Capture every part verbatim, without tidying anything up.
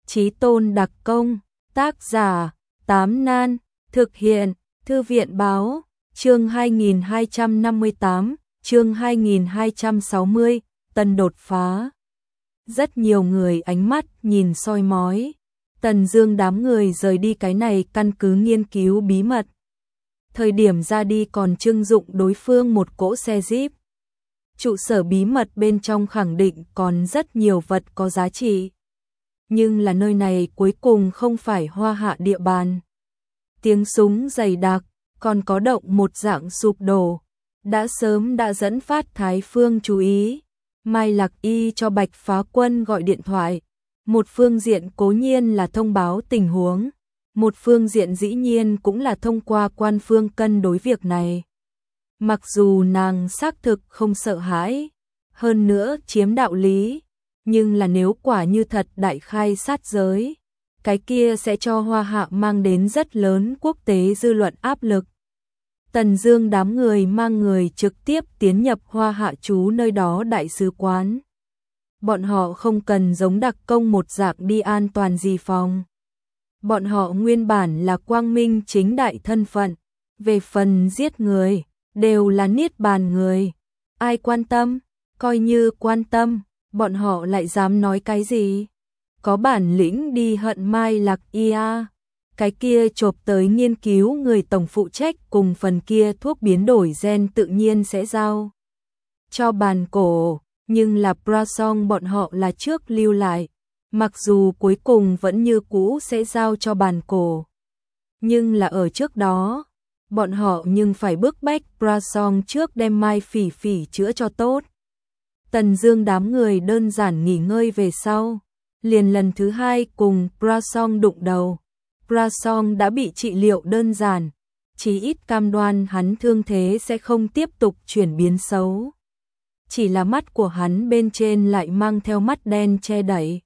Chí Tôn đặc công, tác giả, Tám Nan, thực hiện, Thư viện báo, chương hai nghìn hai trăm năm mươi tám, chương hai nghìn hai trăm sáu mươi, Tần đột phá. Rất nhiều người ánh mắt nhìn soi mói. Tần Dương đám người rời đi cái này căn cứ nghiên cứu bí mật. Thời điểm ra đi còn trưng dụng đối phương một cỗ xe Jeep. Trụ sở bí mật bên trong khẳng định còn rất nhiều vật có giá trị. Nhưng là nơi này cuối cùng không phải Hoa Hạ địa bàn. Tiếng súng dày đặc, còn có động một dạng sụp đổ, đã sớm đã dẫn phát Thái Phương chú ý. Mai Lạc Y cho Bạch Phá Quân gọi điện thoại. Một phương diện cố nhiên là thông báo tình huống, một phương diện dĩ nhiên cũng là thông qua quan phương cân đối việc này. Mặc dù nàng xác thực không sợ hãi, hơn nữa chiếm đạo lý, nhưng là nếu quả như thật đại khai sát giới, cái kia sẽ cho Hoa Hạ mang đến rất lớn quốc tế dư luận áp lực. Tần Dương đám người mang người trực tiếp tiến nhập Hoa Hạ trú nơi đó đại sứ quán. Bọn họ không cần giống đặc công một dạng đi an toàn gì phòng. Bọn họ nguyên bản là quang minh chính đại thân phận, về phần giết người, đều là niết bàn người. Ai quan tâm, coi như quan tâm, bọn họ lại dám nói cái gì? Có bản lĩnh đi hận Mai Lạc Y a. Cái kia chộp tới nghiên cứu người tổng phụ trách cùng phần kia thuốc biến đổi gen tự nhiên sẽ giao cho bàn cổ, nhưng là Prasong bọn họ là trước lưu lại, mặc dù cuối cùng vẫn như cũ sẽ giao cho bàn cổ. Nhưng là ở trước đó, bọn họ nhưng phải bức bách Prasong trước đem Mai Phỉ Phỉ chữa cho tốt. Tần Dương đám người đơn giản nghỉ ngơi về sau, liền lần thứ hai cùng Prasong đụng đầu. Prasong đã bị trị liệu đơn giản, chí ít cam đoan hắn thương thế sẽ không tiếp tục chuyển biến xấu. Chỉ là mắt của hắn bên trên lại mang theo mắt đen che đậy,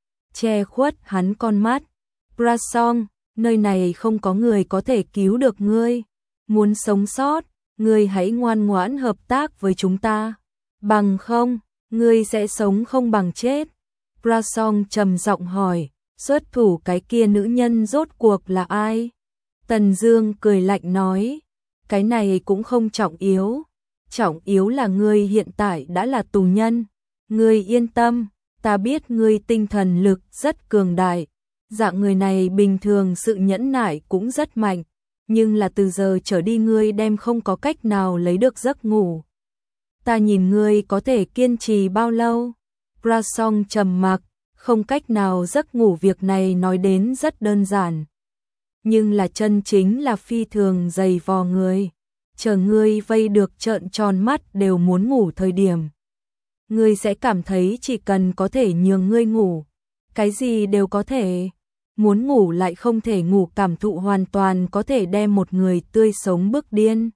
che khuất hắn con mắt. Prasong, nơi này không có người có thể cứu được ngươi. Muốn sống sót, ngươi hãy ngoan ngoãn hợp tác với chúng ta. Bằng không, ngươi sẽ sống không bằng chết. Prasong trầm giọng hỏi, xuất thủ cái kia nữ nhân rốt cuộc là ai? Tần Dương cười lạnh nói, cái này cũng không trọng yếu. Trọng yếu là ngươi hiện tại đã là tù nhân. Ngươi yên tâm, ta biết ngươi tinh thần lực rất cường đại. Dạng người này bình thường sự nhẫn nại cũng rất mạnh. Nhưng là từ giờ trở đi ngươi đem không có cách nào lấy được giấc ngủ. Ta nhìn ngươi có thể kiên trì bao lâu? Prasong trầm mặc, không cách nào giấc ngủ việc này nói đến rất đơn giản. Nhưng là chân chính là phi thường dày vò người. Chờ ngươi vây được trợn tròn mắt đều muốn ngủ thời điểm. Ngươi sẽ cảm thấy chỉ cần có thể nhường ngươi ngủ, cái gì đều có thể. Muốn ngủ lại không thể ngủ cảm thụ hoàn toàn có thể đem một người tươi sống bức điên.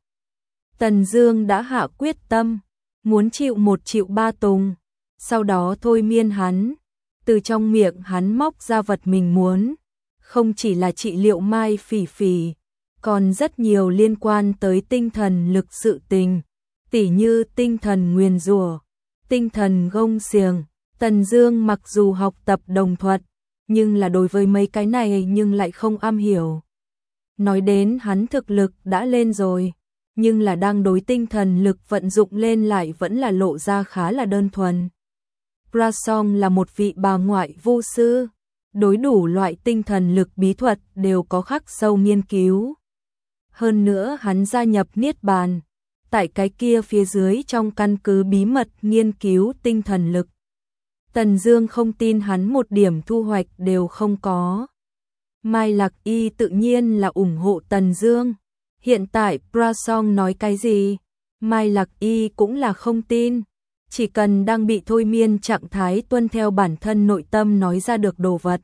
Tần Dương đã hạ quyết tâm, muốn chịu một chịu ba tùng, sau đó thôi miên hắn, từ trong miệng hắn móc ra vật mình muốn, không chỉ là trị liệu Mai Phỉ Phỉ, còn rất nhiều liên quan tới tinh thần lực sự tình, tỉ như tinh thần nguyền rủa, tinh thần gông xiềng. Tần Dương mặc dù học tập đồng thuật, nhưng là đối với mấy cái này nhưng lại không am hiểu. Nói đến hắn thực lực đã lên rồi, nhưng là đang đối tinh thần lực vận dụng lên lại vẫn là lộ ra khá là đơn thuần. Prasong là một vị bà ngoại vu sư, đối đủ loại tinh thần lực bí thuật đều có khắc sâu nghiên cứu. Hơn nữa hắn gia nhập Niết Bàn, tại cái kia phía dưới trong căn cứ bí mật nghiên cứu tinh thần lực. Tần Dương không tin hắn một điểm thu hoạch đều không có. Mai Lạc Y tự nhiên là ủng hộ Tần Dương. Hiện tại Prasong nói cái gì, Mai Lạc Y cũng là không tin. Chỉ cần đang bị thôi miên trạng thái tuân theo bản thân nội tâm nói ra được đồ vật,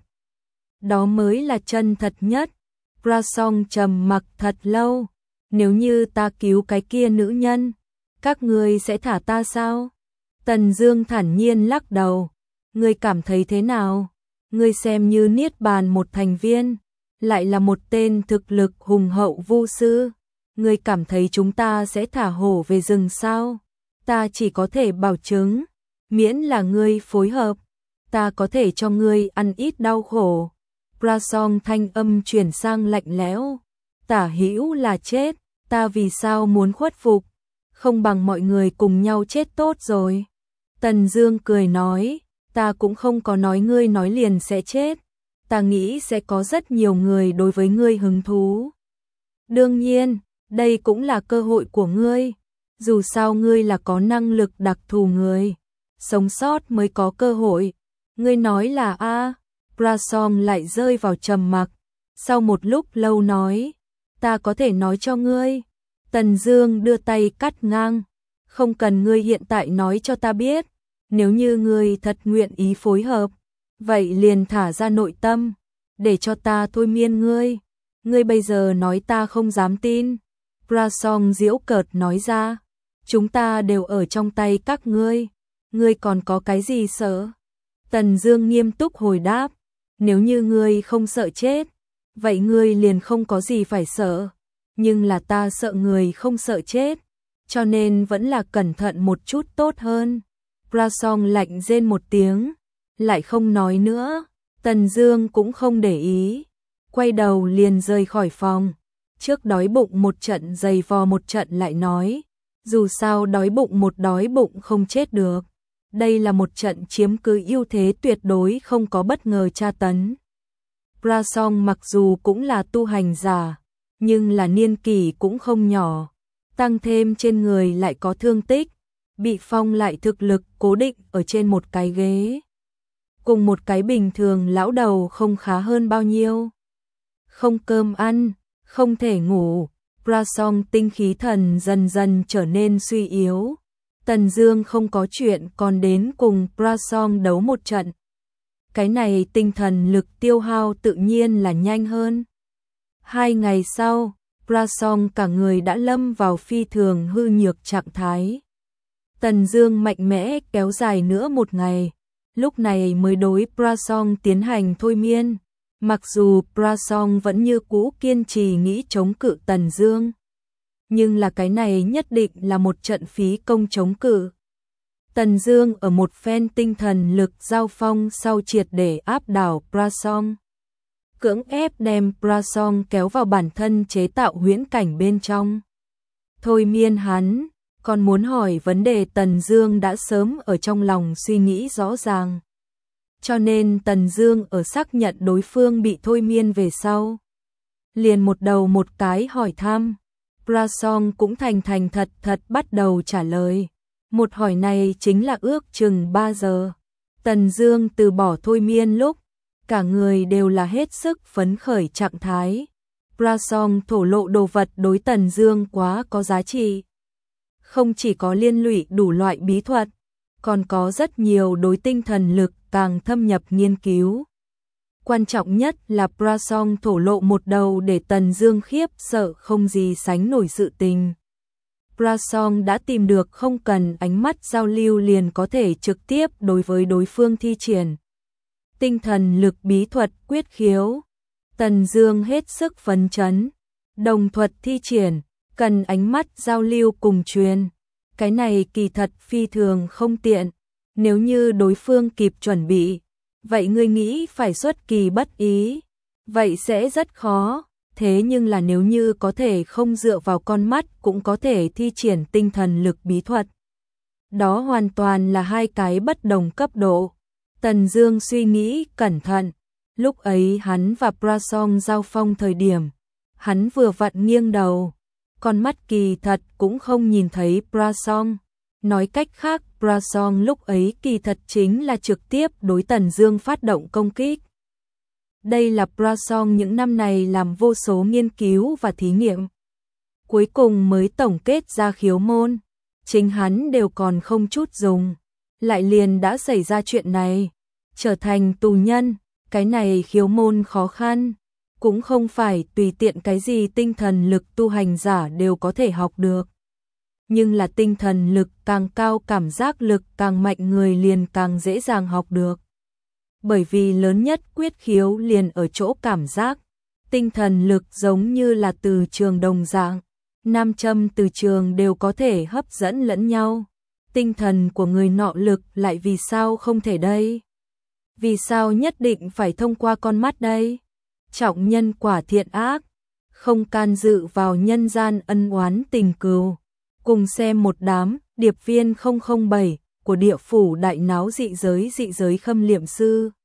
đó mới là chân thật nhất. Prasong trầm mặc thật lâu. Nếu như ta cứu cái kia nữ nhân, các ngươi sẽ thả ta sao? Tần Dương thản nhiên lắc đầu. Ngươi cảm thấy thế nào? Ngươi xem như Niết Bàn một thành viên, lại là một tên thực lực hùng hậu vu sư. Ngươi cảm thấy chúng ta sẽ thả hổ về rừng sao? Ta chỉ có thể bảo chứng, miễn là ngươi phối hợp. ta có thể cho ngươi ăn ít đau khổ. Prasong thanh âm chuyển sang lạnh lẽo. Tả hữu là chết, ta vì sao muốn khuất phục, không bằng mọi người cùng nhau chết tốt rồi. Tần Dương cười nói, ta cũng không có nói ngươi nói liền sẽ chết, ta nghĩ sẽ có rất nhiều người đối với ngươi hứng thú. Đương nhiên, đây cũng là cơ hội của ngươi, dù sao ngươi là có năng lực đặc thù người, sống sót mới có cơ hội. Ngươi nói là a? Prasong lại rơi vào trầm mặc, sau một lúc lâu nói, ta có thể nói cho ngươi. Tần Dương đưa tay cắt ngang, không cần ngươi hiện tại nói cho ta biết, nếu như ngươi thật nguyện ý phối hợp, vậy liền thả ra nội tâm, để cho ta thôi miên ngươi. Ngươi bây giờ nói ta không dám tin. Prasong giễu cợt nói ra, chúng ta đều ở trong tay các ngươi, ngươi còn có cái gì sợ? Tần Dương nghiêm túc hồi đáp, nếu như ngươi không sợ chết, vậy ngươi liền không có gì phải sợ, nhưng là ta sợ người không sợ chết, cho nên vẫn là cẩn thận một chút tốt hơn. Prasong lạnh rên một tiếng, lại không nói nữa. Tần Dương cũng không để ý, quay đầu liền rời khỏi phòng. Trước đói bụng một trận giày vò một trận lại nói, dù sao đói bụng một đói bụng không chết được. Đây là một trận chiếm cứ ưu thế tuyệt đối, không có bất ngờ tra tấn. Prasong mặc dù cũng là tu hành giả, nhưng là niên kỷ cũng không nhỏ, tăng thêm trên người lại có thương tích, bị phong lại thực lực cố định ở trên một cái ghế, cùng một cái bình thường lão đầu không khá hơn bao nhiêu. Không cơm ăn, không thể ngủ, Prasong tinh khí thần dần dần trở nên suy yếu. Tần Dương không có chuyện còn đến cùng Prasong đấu một trận. Cái này tinh thần lực tiêu hao tự nhiên là nhanh hơn. Hai ngày sau, Prasong cả người đã lâm vào phi thường hư nhược trạng thái. Tần Dương mạnh mẽ kéo dài nữa một ngày, lúc này mới đối Prasong tiến hành thôi miên. Mặc dù Prasong vẫn như cũ kiên trì nghĩ chống cự Tần Dương, nhưng là cái này nhất định là một trận phí công chống cự. Tần Dương ở một phen tinh thần lực giao phong sau triệt để áp đảo Prasong, cưỡng ép đem Prasong kéo vào bản thân chế tạo huyễn cảnh bên trong. Thôi miên hắn, còn muốn hỏi vấn đề Tần Dương đã sớm ở trong lòng suy nghĩ rõ ràng. Cho nên Tần Dương ở xác nhận đối phương bị thôi miên về sau, liền một đầu một cái hỏi thăm. Prasong cũng thành thành thật thật bắt đầu trả lời. Một hỏi này chính là ước chừng ba giờ. Tần Dương từ bỏ thôi miên lúc, cả người đều là hết sức phấn khởi trạng thái. Prasong thổ lộ đồ vật đối Tần Dương quá có giá trị. Không chỉ có liên lụy đủ loại bí thuật, còn có rất nhiều đối tinh thần lực càng thâm nhập nghiên cứu. Quan trọng nhất là Prasong thổ lộ một đầu để Tần Dương khiếp sợ không gì sánh nổi sự tình. Prasong đã tìm được không cần ánh mắt giao lưu liền có thể trực tiếp đối với đối phương thi triển tinh thần lực bí thuật quyết khiếu. Tần Dương hết sức phấn chấn. Đồng thuật thi triển, cần ánh mắt giao lưu cùng truyền. Cái này kỳ thật phi thường không tiện. Nếu như đối phương kịp chuẩn bị, vậy ngươi nghĩ phải xuất kỳ bất ý, vậy sẽ rất khó. Thế nhưng là nếu như có thể không dựa vào con mắt cũng có thể thi triển tinh thần lực bí thuật, đó hoàn toàn là hai cái bất đồng cấp độ. Tần Dương suy nghĩ cẩn thận, lúc ấy hắn và Prasong giao phong thời điểm, hắn vừa vặn nghiêng đầu, con mắt kỳ thật cũng không nhìn thấy Prasong. Nói cách khác, Prasong lúc ấy kỳ thật chính là trực tiếp đối Tần Dương phát động công kích. Đây là Prasong những năm này làm vô số nghiên cứu và thí nghiệm, cuối cùng mới tổng kết ra khiếu môn. Chính hắn đều còn không chút dùng, lại liền đã xảy ra chuyện này, trở thành tù nhân. Cái này khiếu môn khó khăn, cũng không phải tùy tiện cái gì tinh thần lực tu hành giả đều có thể học được. Nhưng là tinh thần lực càng cao, cảm giác lực càng mạnh người liền càng dễ dàng học được. Bởi vì lớn nhất quyết khiếu liền ở chỗ cảm giác. Tinh thần lực giống như là từ trường đồng dạng, nam châm từ trường đều có thể hấp dẫn lẫn nhau. Tinh thần của người nọ lực lại vì sao không thể đây? Vì sao nhất định phải thông qua con mắt đây? Trọng nhân quả thiện ác, không can dự vào nhân gian ân oán tình cừu. Cùng xem một đám điệp viên không không bảy của địa phủ đại náo dị giới dị giới Khâm Liệm Sư.